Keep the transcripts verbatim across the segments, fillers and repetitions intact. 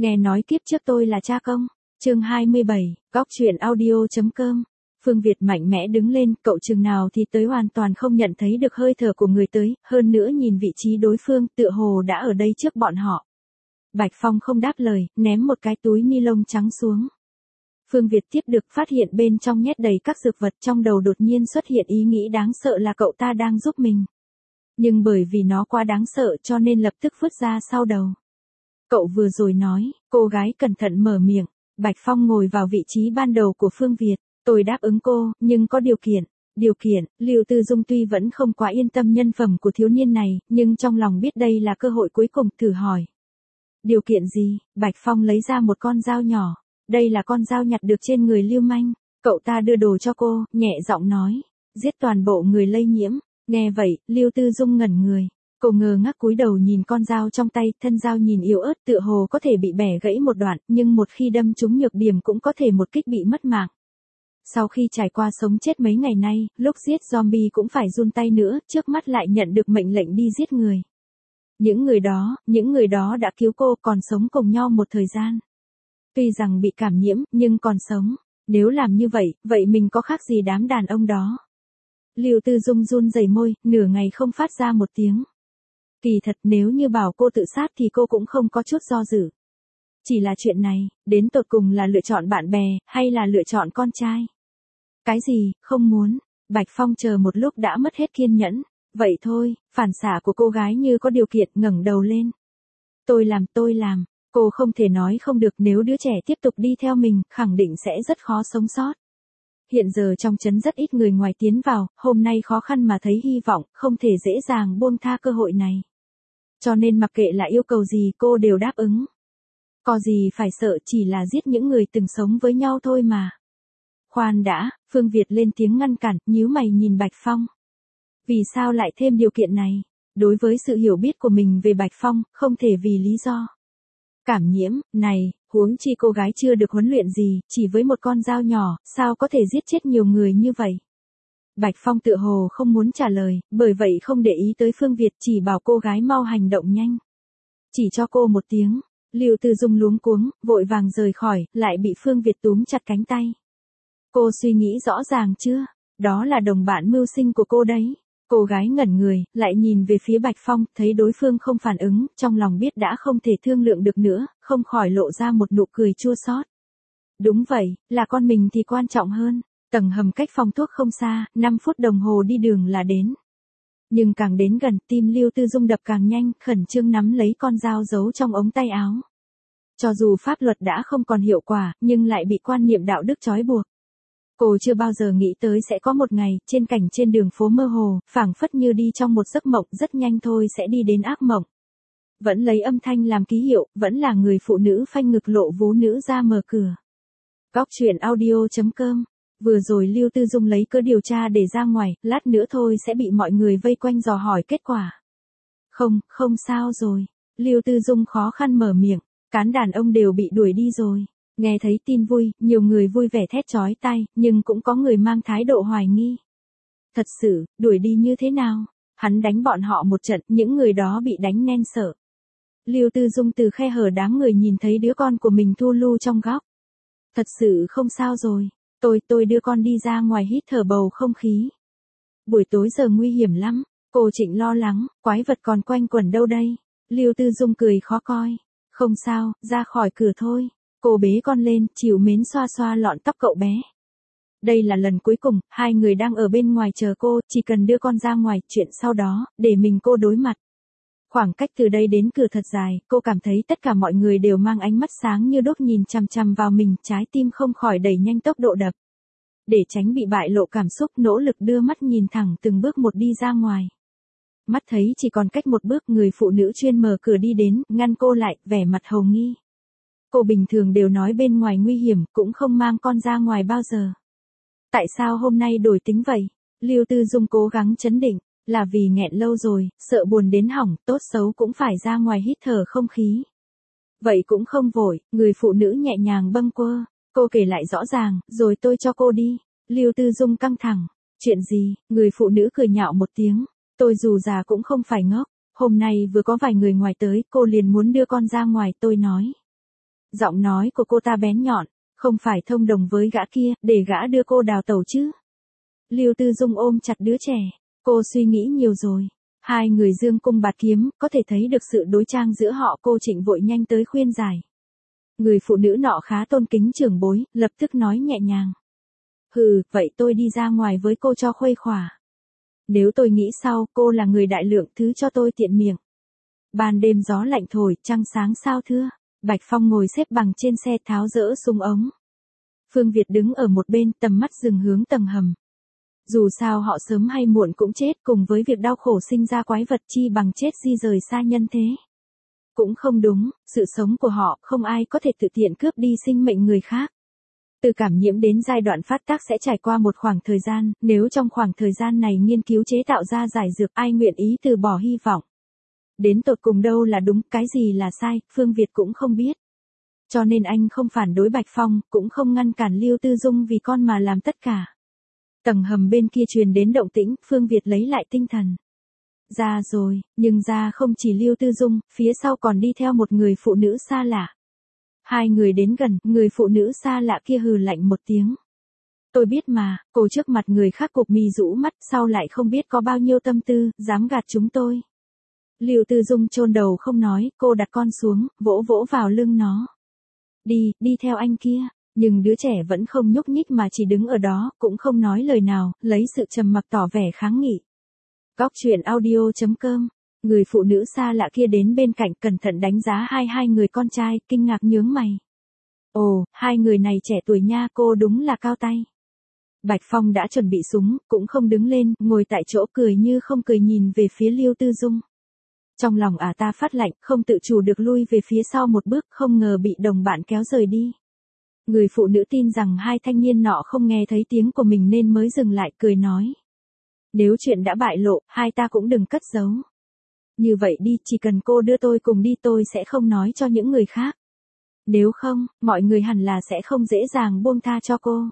Nghe nói kiếp trước tôi là cha công. Chương hai mươi bảy, góc truyện audio.com. Phương Việt mạnh mẽ đứng lên, cậu chừng nào thì tới hoàn toàn không nhận thấy được hơi thở của người tới, hơn nữa nhìn vị trí đối phương tựa hồ đã ở đây trước bọn họ. Bạch Phong không đáp lời, ném một cái túi ni lông trắng xuống. Phương Việt tiếp được phát hiện bên trong nhét đầy các dược vật, trong đầu đột nhiên xuất hiện ý nghĩ đáng sợ là cậu ta đang giúp mình. Nhưng bởi vì nó quá đáng sợ cho nên lập tức vứt ra sau đầu. Cậu vừa rồi nói, cô gái cẩn thận mở miệng. Bạch Phong ngồi vào vị trí ban đầu của Phương Việt. Tôi đáp ứng cô, nhưng có điều kiện. Điều kiện, Lưu Tư Dung tuy vẫn không quá yên tâm nhân phẩm của thiếu niên này, nhưng trong lòng biết đây là cơ hội cuối cùng, thử hỏi. Điều kiện gì? Bạch Phong lấy ra một con dao nhỏ. Đây là con dao nhặt được trên người lưu manh. Cậu ta đưa đồ cho cô, nhẹ giọng nói. Giết toàn bộ người lây nhiễm. Nghe vậy, Lưu Tư Dung ngẩn người. Cô ngơ ngác cúi đầu nhìn con dao trong tay, thân dao nhìn yếu ớt tựa hồ có thể bị bẻ gãy một đoạn, nhưng một khi đâm trúng nhược điểm cũng có thể một kích bị mất mạng. Sau khi trải qua sống chết mấy ngày nay, lúc giết zombie cũng phải run tay nữa, trước mắt lại nhận được mệnh lệnh đi giết người. Những người đó, những người đó đã cứu cô, còn sống cùng nhau một thời gian. Tuy rằng bị cảm nhiễm, nhưng còn sống. Nếu làm như vậy, vậy mình có khác gì đám đàn ông đó? Lưu Tư Dung run rẩy môi, nửa ngày không phát ra một tiếng. Kỳ thật nếu như bảo cô tự sát thì cô cũng không có chút do dự. Chỉ là chuyện này, đến tột cùng là lựa chọn bạn bè, hay là lựa chọn con trai? Cái gì, không muốn. Bạch Phong chờ một lúc đã mất hết kiên nhẫn. Vậy thôi, phản xạ của cô gái như có điều kiện ngẩng đầu lên. Tôi làm, tôi làm. Cô không thể nói không được, nếu đứa trẻ tiếp tục đi theo mình, khẳng định sẽ rất khó sống sót. Hiện giờ trong trấn rất ít người ngoài tiến vào, hôm nay khó khăn mà thấy hy vọng, không thể dễ dàng buông tha cơ hội này. Cho nên mặc kệ là yêu cầu gì cô đều đáp ứng. Có gì phải sợ, chỉ là giết những người từng sống với nhau thôi mà. Khoan đã, Phương Việt lên tiếng ngăn cản, nhíu mày nhìn Bạch Phong. Vì sao lại thêm điều kiện này? Đối với sự hiểu biết của mình về Bạch Phong, không thể vì lý do cảm nhiễm, này, huống chi cô gái chưa được huấn luyện gì, chỉ với một con dao nhỏ, sao có thể giết chết nhiều người như vậy? Bạch Phong tựa hồ không muốn trả lời, bởi vậy không để ý tới Phương Việt, chỉ bảo cô gái mau hành động nhanh. Chỉ cho cô một tiếng, Lưu Tư Dung luống cuống, vội vàng rời khỏi, lại bị Phương Việt túm chặt cánh tay. Cô suy nghĩ rõ ràng chưa? Đó là đồng bạn mưu sinh của cô đấy. Cô gái ngẩn người, lại nhìn về phía Bạch Phong, thấy đối phương không phản ứng, trong lòng biết đã không thể thương lượng được nữa, không khỏi lộ ra một nụ cười chua xót. Đúng vậy, là con mình thì quan trọng hơn. Tầng hầm cách phòng thuốc không xa, năm phút đồng hồ đi đường là đến. Nhưng càng đến gần, tim Lưu Tư Dung đập càng nhanh, khẩn trương nắm lấy con dao giấu trong ống tay áo. Cho dù pháp luật đã không còn hiệu quả, nhưng lại bị quan niệm đạo đức trói buộc. Cô chưa bao giờ nghĩ tới sẽ có một ngày, trên cảnh trên đường phố mơ hồ, phảng phất như đi trong một giấc mộng, rất nhanh thôi sẽ đi đến ác mộng. Vẫn lấy âm thanh làm ký hiệu, vẫn là người phụ nữ phanh ngực lộ vú nữ ra mở cửa. Góc truyện audio.com. Vừa rồi Lưu Tư Dung lấy cớ điều tra để ra ngoài, lát nữa thôi sẽ bị mọi người vây quanh dò hỏi kết quả. Không, không sao rồi. Lưu Tư Dung khó khăn mở miệng, cán đàn ông đều bị đuổi đi rồi. Nghe thấy tin vui, nhiều người vui vẻ thét chói tai, nhưng cũng có người mang thái độ hoài nghi. Thật sự, đuổi đi như thế nào? Hắn đánh bọn họ một trận, những người đó bị đánh nên sợ. Lưu Tư Dung từ khe hở đám người nhìn thấy đứa con của mình thu lu trong góc. Thật sự không sao rồi. Tôi, tôi đưa con đi ra ngoài hít thở bầu không khí. Buổi tối giờ nguy hiểm lắm. Cô Trịnh lo lắng, quái vật còn quanh quẩn đâu đây? Lưu Tư Dung cười khó coi. Không sao, ra khỏi cửa thôi. Cô bế con lên, chịu mến xoa xoa lọn tóc cậu bé. Đây là lần cuối cùng, hai người đang ở bên ngoài chờ cô, chỉ cần đưa con ra ngoài, chuyện sau đó, để mình cô đối mặt. Khoảng cách từ đây đến cửa thật dài, cô cảm thấy tất cả mọi người đều mang ánh mắt sáng như đốt nhìn chằm chằm vào mình, trái tim không khỏi đẩy nhanh tốc độ đập. Để tránh bị bại lộ cảm xúc, nỗ lực đưa mắt nhìn thẳng từng bước một đi ra ngoài. Mắt thấy chỉ còn cách một bước, người phụ nữ chuyên mở cửa đi đến, ngăn cô lại, vẻ mặt hầu nghi. Cô bình thường đều nói bên ngoài nguy hiểm, cũng không mang con ra ngoài bao giờ. Tại sao hôm nay đổi tính vậy? Lưu Tư Dung cố gắng trấn định, là vì nghẹn lâu rồi, sợ buồn đến hỏng, tốt xấu cũng phải ra ngoài hít thở không khí. Vậy cũng không vội, người phụ nữ nhẹ nhàng bâng quơ, cô kể lại rõ ràng, rồi tôi cho cô đi. Lưu Tư Dung căng thẳng, chuyện gì? Người phụ nữ cười nhạo một tiếng, tôi dù già cũng không phải ngốc, hôm nay vừa có vài người ngoài tới, cô liền muốn đưa con ra ngoài, tôi nói. Giọng nói của cô ta bén nhọn, không phải thông đồng với gã kia, để gã đưa cô đào tẩu chứ. Lưu Tư Dung ôm chặt đứa trẻ, cô suy nghĩ nhiều rồi. Hai người dương cung bạt kiếm, có thể thấy được sự đối trang giữa họ. Cô Trịnh vội nhanh tới khuyên giải. Người phụ nữ nọ khá tôn kính trưởng bối, lập tức nói nhẹ nhàng. Hừ, vậy tôi đi ra ngoài với cô cho khuây khỏa. Nếu tôi nghĩ sau, cô là người đại lượng, thứ cho tôi tiện miệng. Ban đêm gió lạnh thổi, trăng sáng sao thưa. Bạch Phong ngồi xếp bằng trên xe tháo dỡ súng ống. Phương Việt đứng ở một bên, tầm mắt dừng hướng tầng hầm. Dù sao họ sớm hay muộn cũng chết, cùng với việc đau khổ sinh ra quái vật, chi bằng chết di rời xa nhân thế. Cũng không đúng, sự sống của họ, không ai có thể tự tiện cướp đi sinh mệnh người khác. Từ cảm nhiễm đến giai đoạn phát tác sẽ trải qua một khoảng thời gian, nếu trong khoảng thời gian này nghiên cứu chế tạo ra giải dược, ai nguyện ý từ bỏ hy vọng. Đến tột cùng đâu là đúng, cái gì là sai, Phương Việt cũng không biết. Cho nên anh không phản đối Bạch Phong, cũng không ngăn cản Lưu Tư Dung vì con mà làm tất cả. Tầng hầm bên kia truyền đến động tĩnh, Phương Việt lấy lại tinh thần. Ra rồi, nhưng ra không chỉ Lưu Tư Dung, phía sau còn đi theo một người phụ nữ xa lạ. Hai người đến gần, người phụ nữ xa lạ kia hừ lạnh một tiếng. Tôi biết mà, cô trước mặt người khác cục mì rũ mắt, sau lại không biết có bao nhiêu tâm tư, dám gạt chúng tôi. Lưu Tư Dung chôn đầu không nói, cô đặt con xuống, vỗ vỗ vào lưng nó. Đi, đi theo anh kia. Nhưng đứa trẻ vẫn không nhúc nhích mà chỉ đứng ở đó, cũng không nói lời nào, lấy sự trầm mặc tỏ vẻ kháng nghị. Góc truyện audio chấm com. Người phụ nữ xa lạ kia đến bên cạnh, cẩn thận đánh giá hai hai người con trai, kinh ngạc nhướng mày. Ồ, hai người này trẻ tuổi nha, cô đúng là cao tay. Bạch Phong đã chuẩn bị súng, cũng không đứng lên, ngồi tại chỗ cười như không cười nhìn về phía Lưu Tư Dung. Trong lòng ả ta phát lạnh, không tự chủ được lui về phía sau một bước, không ngờ bị đồng bạn kéo rời đi. Người phụ nữ tin rằng hai thanh niên nọ không nghe thấy tiếng của mình nên mới dừng lại, cười nói. Nếu chuyện đã bại lộ, hai ta cũng đừng cất giấu. Như vậy đi, chỉ cần cô đưa tôi cùng đi tôi sẽ không nói cho những người khác. Nếu không, mọi người hẳn là sẽ không dễ dàng buông tha cho cô.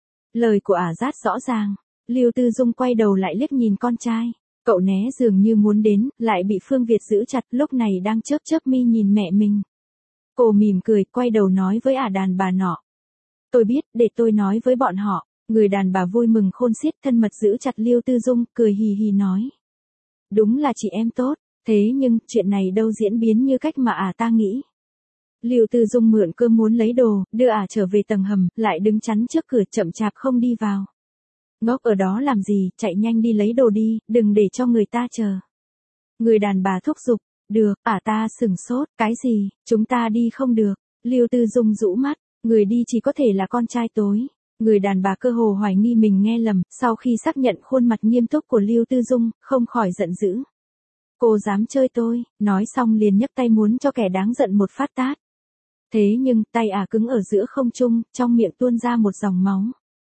Lời của ả rất rõ ràng. Lưu Tư Dung quay đầu lại liếc nhìn con trai. Cậu né dường như muốn đến, lại bị Phương Việt giữ chặt, lúc này đang chớp chớp mi nhìn mẹ mình. Cô mỉm cười, quay đầu nói với ả đàn bà nọ. Tôi biết, để tôi nói với bọn họ. Người đàn bà vui mừng khôn xiết, thân mật giữ chặt Lưu Tư Dung, cười hì hì nói. Đúng là chị em tốt, thế nhưng, chuyện này đâu diễn biến như cách mà ả ta nghĩ. Lưu Tư Dung mượn cơm muốn lấy đồ, đưa ả trở về tầng hầm, lại đứng chắn trước cửa chậm chạp không đi vào. Ngốc ở đó làm gì, chạy nhanh đi lấy đồ đi, đừng để cho người ta chờ. Người đàn bà thúc giục. Được, ả ta sừng sốt, cái gì, chúng ta đi không được. Lưu Tư Dung rũ mắt, người đi chỉ có thể là con trai tối. Người đàn bà cơ hồ hoài nghi mình nghe lầm, sau khi xác nhận khuôn mặt nghiêm túc của Lưu Tư Dung, không khỏi giận dữ. Cô dám chơi tôi, nói xong liền nhấc tay muốn cho kẻ đáng giận một phát tát. Thế nhưng, tay ả cứng ở giữa không trung, trong miệng tuôn ra một dòng máu.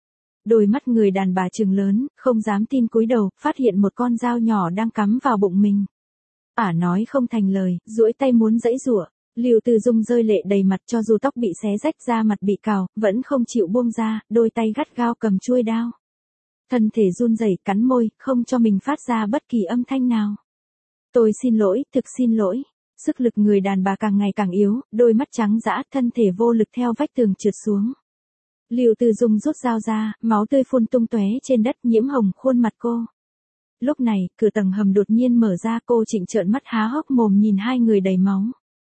Đôi mắt người đàn bà trừng lớn, không dám tin cúi đầu, phát hiện một con dao nhỏ đang cắm vào bụng mình. Ả nói không thành lời, duỗi tay muốn giãy giụa. Lưu Tư Dung rơi lệ đầy mặt, cho dù tóc bị xé rách, da mặt bị cào, vẫn không chịu buông ra, đôi tay gắt gao cầm chuôi đao. Thân thể run rẩy, cắn môi, không cho mình phát ra bất kỳ âm thanh nào. Tôi xin lỗi, thực xin lỗi. Sức lực người đàn bà càng ngày càng yếu, đôi mắt trắng dã, thân thể vô lực theo vách tường trượt xuống. Lưu Tư Dung rút dao ra, máu tươi phun tung tóe trên đất, nhiễm hồng khuôn mặt cô. Lúc này, cửa tầng hầm đột nhiên mở ra, cô Trịnh trợn mắt há hốc mồm nhìn hai người đầy máu.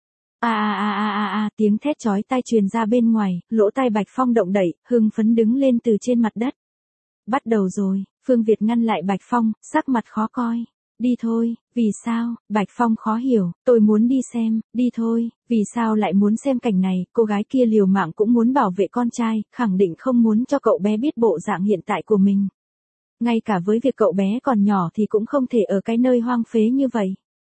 A a a a a a, tiếng thét chói tai truyền ra bên ngoài, lỗ tai Bạch Phong động đậy, hưng phấn đứng lên từ trên mặt đất. Bắt đầu rồi, Phương Việt ngăn lại Bạch Phong, sắc mặt khó coi. Đi thôi, vì sao? Bạch Phong khó hiểu, tôi muốn đi xem, đi thôi, vì sao lại muốn xem cảnh này, cô gái kia liều mạng cũng muốn bảo vệ con trai, khẳng định không muốn cho cậu bé biết bộ dạng hiện tại của mình. Ngay cả với việc cậu bé còn nhỏ thì cũng không thể ở cái nơi hoang phế như vậy.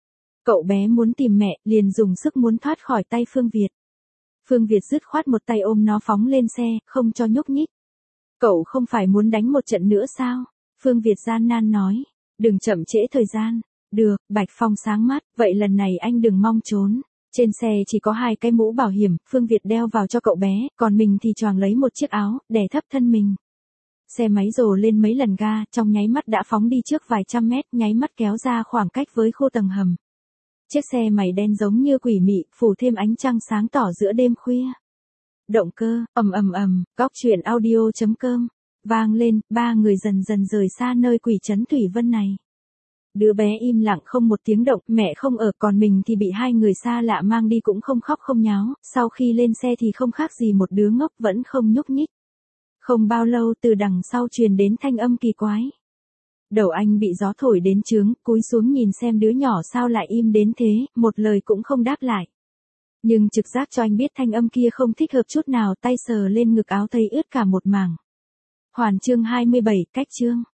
Cậu bé muốn tìm mẹ, liền dùng sức muốn thoát khỏi tay Phương Việt. Phương Việt dứt khoát một tay ôm nó phóng lên xe, không cho nhúc nhích. Cậu không phải muốn đánh một trận nữa sao? Phương Việt gian nan nói. Đừng chậm trễ thời gian. Được, Bạch Phong sáng mắt, vậy lần này anh đừng mong trốn. Trên xe chỉ có hai cái mũ bảo hiểm, Phương Việt đeo vào cho cậu bé, còn mình thì choàng lấy một chiếc áo, đè thấp thân mình. Xe máy rồ lên mấy lần ga, trong nháy mắt đã phóng đi trước vài trăm mét, nháy mắt kéo ra khoảng cách với khu tầng hầm. Chiếc xe mày đen giống như quỷ mị, phủ thêm ánh trăng sáng tỏ giữa đêm khuya. Động cơ, ầm ầm ầm, góc truyện audio.com, vang lên, ba người dần dần rời xa nơi quỷ trấn Thủy Vân này. Đứa bé im lặng không một tiếng động, mẹ không ở, còn mình thì bị hai người xa lạ mang đi cũng không khóc không nháo, sau khi lên xe thì không khác gì một đứa ngốc vẫn không nhúc nhích. Không bao lâu từ đằng sau truyền đến thanh âm kỳ quái. Đầu anh bị gió thổi đến trướng, cúi xuống nhìn xem đứa nhỏ sao lại im đến thế, một lời cũng không đáp lại. Nhưng trực giác cho anh biết thanh âm kia không thích hợp chút nào, tay sờ lên ngực áo thấy ướt cả một mảng. Hoàn chương hai mươi bảy, cách chương.